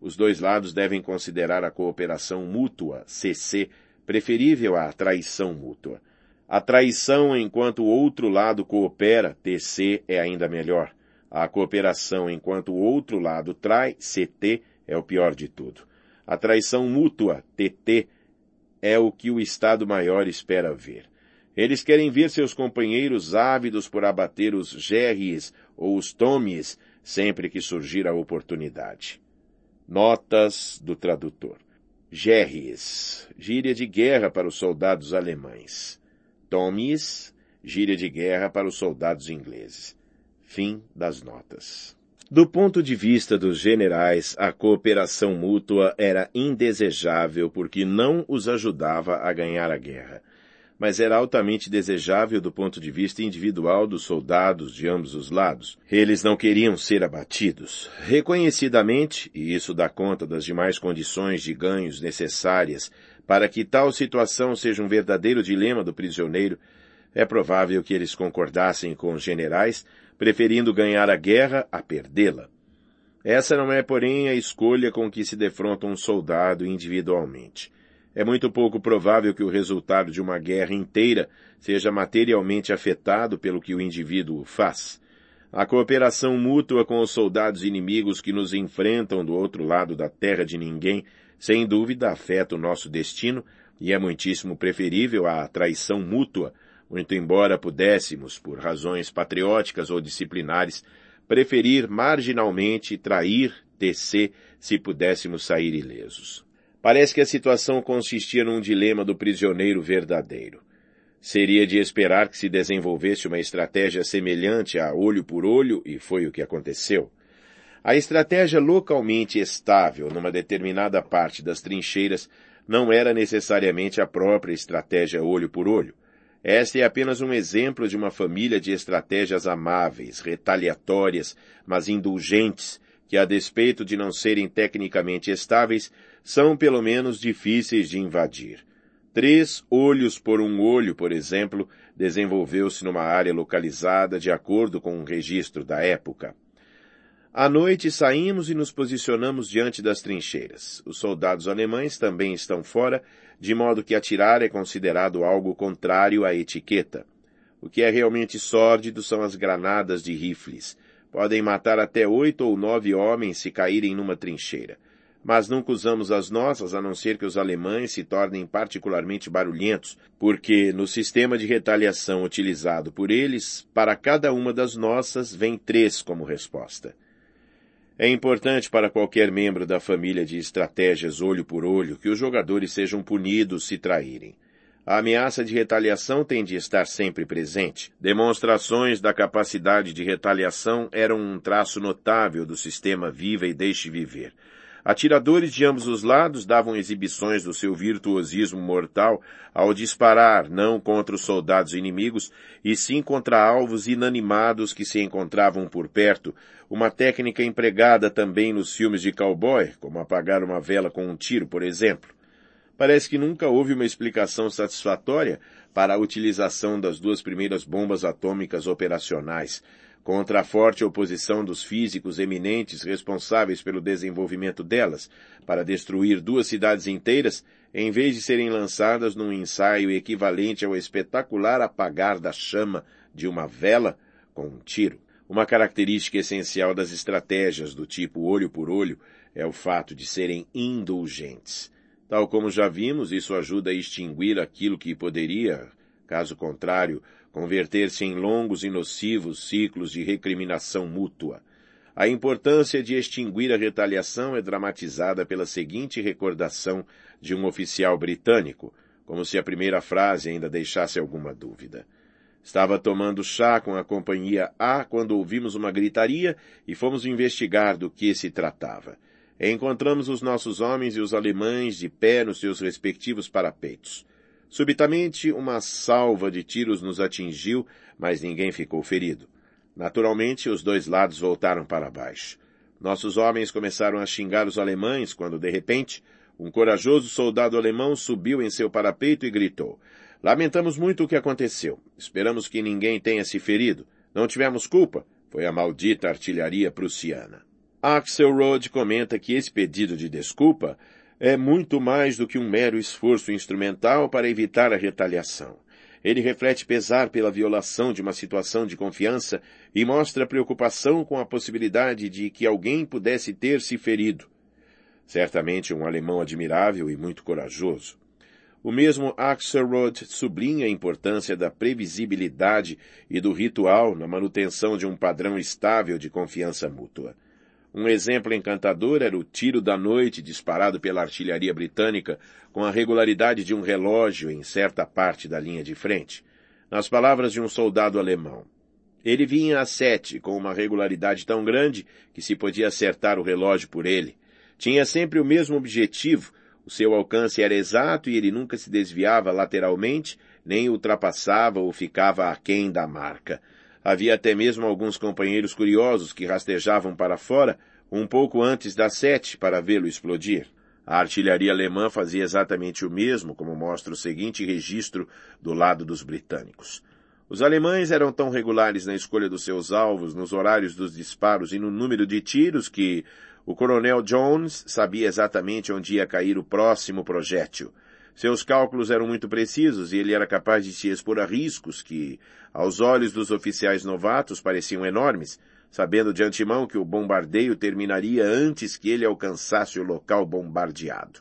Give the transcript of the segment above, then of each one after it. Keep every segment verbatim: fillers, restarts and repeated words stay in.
os dois lados devem considerar a cooperação mútua, C C, preferível à traição mútua. A traição enquanto o outro lado coopera, T C, é ainda melhor. A cooperação enquanto o outro lado trai, C T, é o pior de tudo. A traição mútua, T T, é o que o Estado-Maior espera ver. Eles querem ver seus companheiros ávidos por abater os gerries ou os tomies sempre que surgir a oportunidade. Notas do tradutor. Gerries, gíria de guerra para os soldados alemães. Tomies, gíria de guerra para os soldados ingleses. Fim das notas. Do ponto de vista dos generais, a cooperação mútua era indesejável porque não os ajudava a ganhar a guerra, mas era altamente desejável do ponto de vista individual dos soldados de ambos os lados. Eles não queriam ser abatidos. Reconhecidamente, e isso dá conta das demais condições de ganhos necessárias para que tal situação seja um verdadeiro dilema do prisioneiro, é provável que eles concordassem com os generais, preferindo ganhar a guerra a perdê-la. Essa não é, porém, a escolha com que se defronta um soldado individualmente. É muito pouco provável que o resultado de uma guerra inteira seja materialmente afetado pelo que o indivíduo faz. A cooperação mútua com os soldados inimigos que nos enfrentam do outro lado da terra de ninguém, sem dúvida, afeta o nosso destino e é muitíssimo preferível à traição mútua, muito embora pudéssemos, por razões patrióticas ou disciplinares, preferir marginalmente trair T C se pudéssemos sair ilesos. Parece que a situação consistia num dilema do prisioneiro verdadeiro. Seria de esperar que se desenvolvesse uma estratégia semelhante a olho por olho, e foi o que aconteceu. A estratégia localmente estável numa determinada parte das trincheiras não era necessariamente a própria estratégia olho por olho. Esta é apenas um exemplo de uma família de estratégias amáveis, retaliatórias, mas indulgentes, que, a despeito de não serem tecnicamente estáveis, são pelo menos difíceis de invadir. Três olhos por um olho, por exemplo, desenvolveu-se numa área localizada de acordo com um registro da época. À noite saímos e nos posicionamos diante das trincheiras. Os soldados alemães também estão fora, de modo que atirar é considerado algo contrário à etiqueta. O que é realmente sórdido são as granadas de rifles. Podem matar até oito ou nove homens se caírem numa trincheira. Mas nunca usamos as nossas, a não ser que os alemães se tornem particularmente barulhentos, porque no sistema de retaliação utilizado por eles, para cada uma das nossas vem três como resposta. É importante para qualquer membro da família de estratégias olho por olho que os jogadores sejam punidos se traírem. A ameaça de retaliação tem de estar sempre presente. Demonstrações da capacidade de retaliação eram um traço notável do sistema Viva e Deixe Viver. Atiradores de ambos os lados davam exibições do seu virtuosismo mortal ao disparar não contra os soldados inimigos, e sim contra alvos inanimados que se encontravam por perto, uma técnica empregada também nos filmes de cowboy, como apagar uma vela com um tiro, por exemplo. Parece que nunca houve uma explicação satisfatória para a utilização das duas primeiras bombas atômicas operacionais, contra a forte oposição dos físicos eminentes responsáveis pelo desenvolvimento delas, para destruir duas cidades inteiras, em vez de serem lançadas num ensaio equivalente ao espetacular apagar da chama de uma vela com um tiro. Uma característica essencial das estratégias do tipo olho por olho é o fato de serem indulgentes. Tal como já vimos, isso ajuda a extinguir aquilo que poderia, caso contrário, converter-se em longos e nocivos ciclos de recriminação mútua. A importância de extinguir a retaliação é dramatizada pela seguinte recordação de um oficial britânico, como se a primeira frase ainda deixasse alguma dúvida. Estava tomando chá com a companhia A quando ouvimos uma gritaria e fomos investigar do que se tratava. Encontramos os nossos homens e os alemães de pé nos seus respectivos parapeitos. Subitamente, uma salva de tiros nos atingiu, mas ninguém ficou ferido. Naturalmente, os dois lados voltaram para baixo. Nossos homens começaram a xingar os alemães quando, de repente, um corajoso soldado alemão subiu em seu parapeito e gritou: "Lamentamos muito o que aconteceu. Esperamos que ninguém tenha se ferido. Não tivemos culpa. Foi a maldita artilharia prussiana." Axelrod comenta que esse pedido de desculpa é muito mais do que um mero esforço instrumental para evitar a retaliação. Ele reflete pesar pela violação de uma situação de confiança e mostra preocupação com a possibilidade de que alguém pudesse ter se ferido. Certamente um alemão admirável e muito corajoso. O mesmo Axelrod sublinha a importância da previsibilidade e do ritual na manutenção de um padrão estável de confiança mútua. Um exemplo encantador era o tiro da noite disparado pela artilharia britânica com a regularidade de um relógio em certa parte da linha de frente. Nas palavras de um soldado alemão, ele vinha a sete com uma regularidade tão grande que se podia acertar o relógio por ele. Tinha sempre o mesmo objetivo, o seu alcance era exato e ele nunca se desviava lateralmente, nem ultrapassava ou ficava aquém da marca. Havia até mesmo alguns companheiros curiosos que rastejavam para fora um pouco antes das sete para vê-lo explodir. A artilharia alemã fazia exatamente o mesmo, como mostra o seguinte registro do lado dos britânicos. Os alemães eram tão regulares na escolha dos seus alvos, nos horários dos disparos e no número de tiros que o coronel Jones sabia exatamente onde ia cair o próximo projétil. Seus cálculos eram muito precisos e ele era capaz de se expor a riscos que, aos olhos dos oficiais novatos, pareciam enormes, sabendo de antemão que o bombardeio terminaria antes que ele alcançasse o local bombardeado.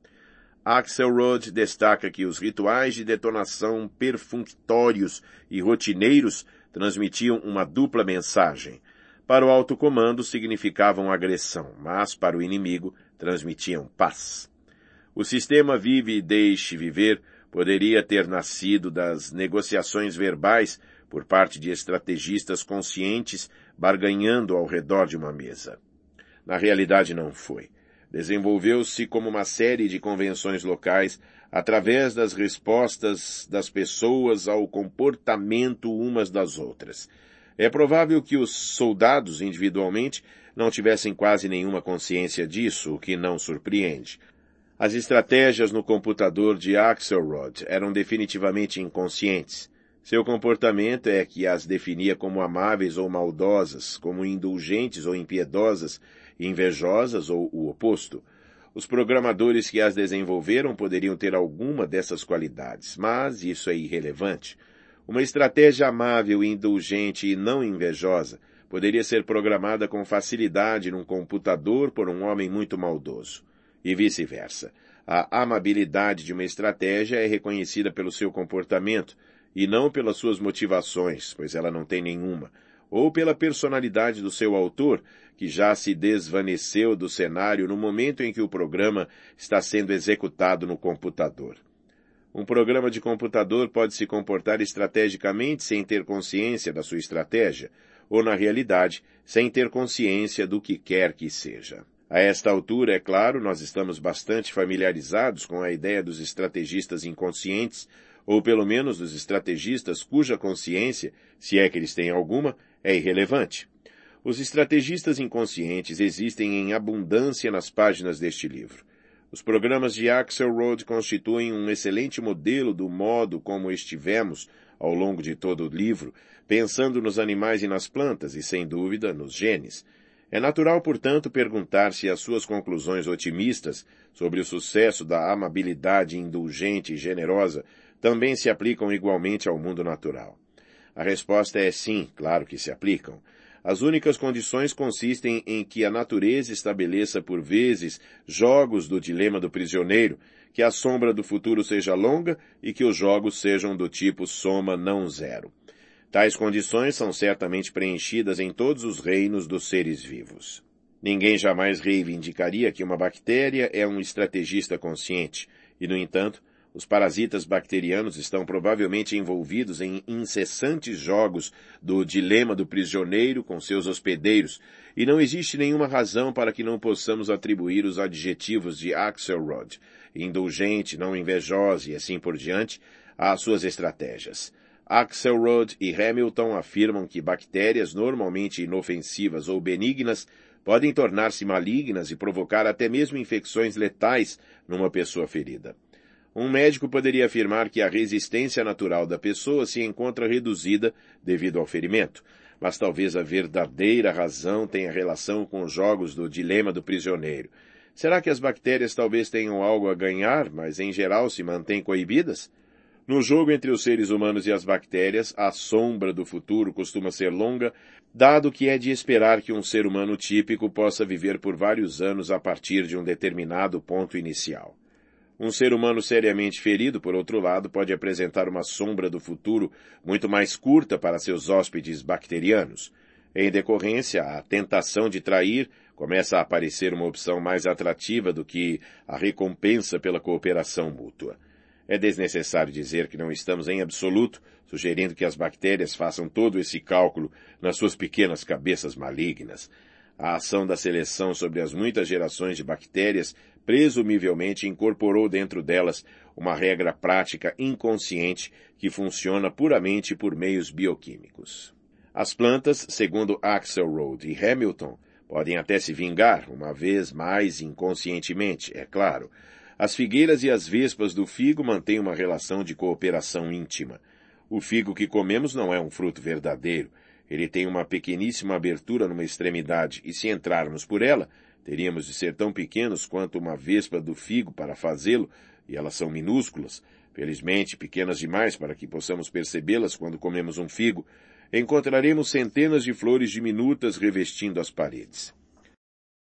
Axelrod destaca que os rituais de detonação perfunctórios e rotineiros transmitiam uma dupla mensagem. Para o alto comando significavam agressão, mas para o inimigo transmitiam paz. O sistema Vive e Deixe Viver poderia ter nascido das negociações verbais por parte de estrategistas conscientes barganhando ao redor de uma mesa. Na realidade não foi. Desenvolveu-se como uma série de convenções locais através das respostas das pessoas ao comportamento umas das outras. É provável que os soldados individualmente não tivessem quase nenhuma consciência disso, o que não surpreende. As estratégias no computador de Axelrod eram definitivamente inconscientes. Seu comportamento é que as definia como amáveis ou maldosas, como indulgentes ou impiedosas, invejosas ou o oposto. Os programadores que as desenvolveram poderiam ter alguma dessas qualidades, mas isso é irrelevante. Uma estratégia amável, indulgente e não invejosa poderia ser programada com facilidade num computador por um homem muito maldoso. E vice-versa. A amabilidade de uma estratégia é reconhecida pelo seu comportamento e não pelas suas motivações, pois ela não tem nenhuma, ou pela personalidade do seu autor, que já se desvaneceu do cenário no momento em que o programa está sendo executado no computador. Um programa de computador pode se comportar estrategicamente sem ter consciência da sua estratégia, ou, na realidade, sem ter consciência do que quer que seja. A esta altura, é claro, nós estamos bastante familiarizados com a ideia dos estrategistas inconscientes, ou pelo menos dos estrategistas cuja consciência, se é que eles têm alguma, é irrelevante. Os estrategistas inconscientes existem em abundância nas páginas deste livro. Os programas de Axelrod constituem um excelente modelo do modo como estivemos, ao longo de todo o livro, pensando nos animais e nas plantas, e, sem dúvida, nos genes. É natural, portanto, perguntar se as suas conclusões otimistas sobre o sucesso da amabilidade indulgente e generosa também se aplicam igualmente ao mundo natural. A resposta é sim, claro que se aplicam. As únicas condições consistem em que a natureza estabeleça por vezes jogos do dilema do prisioneiro, que a sombra do futuro seja longa e que os jogos sejam do tipo soma não zero. Tais condições são certamente preenchidas em todos os reinos dos seres vivos. Ninguém jamais reivindicaria que uma bactéria é um estrategista consciente, e, no entanto, os parasitas bacterianos estão provavelmente envolvidos em incessantes jogos do dilema do prisioneiro com seus hospedeiros, e não existe nenhuma razão para que não possamos atribuir os adjetivos de Axelrod, indulgente, não invejosa e assim por diante, às suas estratégias. Axelrod e Hamilton afirmam que bactérias normalmente inofensivas ou benignas podem tornar-se malignas e provocar até mesmo infecções letais numa pessoa ferida. Um médico poderia afirmar que a resistência natural da pessoa se encontra reduzida devido ao ferimento, mas talvez a verdadeira razão tenha relação com os jogos do dilema do prisioneiro. Será que as bactérias talvez tenham algo a ganhar, mas em geral se mantêm coibidas? No jogo entre os seres humanos e as bactérias, a sombra do futuro costuma ser longa, dado que é de esperar que um ser humano típico possa viver por vários anos a partir de um determinado ponto inicial. Um ser humano seriamente ferido, por outro lado, pode apresentar uma sombra do futuro muito mais curta para seus hóspedes bacterianos. Em decorrência, a tentação de trair começa a aparecer uma opção mais atrativa do que a recompensa pela cooperação mútua. É desnecessário dizer que não estamos em absoluto sugerindo que as bactérias façam todo esse cálculo nas suas pequenas cabeças malignas. A ação da seleção sobre as muitas gerações de bactérias presumivelmente incorporou dentro delas uma regra prática inconsciente que funciona puramente por meios bioquímicos. As plantas, segundo Axelrod e Hamilton, podem até se vingar, uma vez mais inconscientemente, é claro. As figueiras e as vespas do figo mantêm uma relação de cooperação íntima. O figo que comemos não é um fruto verdadeiro. Ele tem uma pequeníssima abertura numa extremidade, e se entrarmos por ela, teríamos de ser tão pequenos quanto uma vespa do figo para fazê-lo, e elas são minúsculas, felizmente pequenas demais para que possamos percebê-las quando comemos um figo. Encontraremos centenas de flores diminutas revestindo as paredes.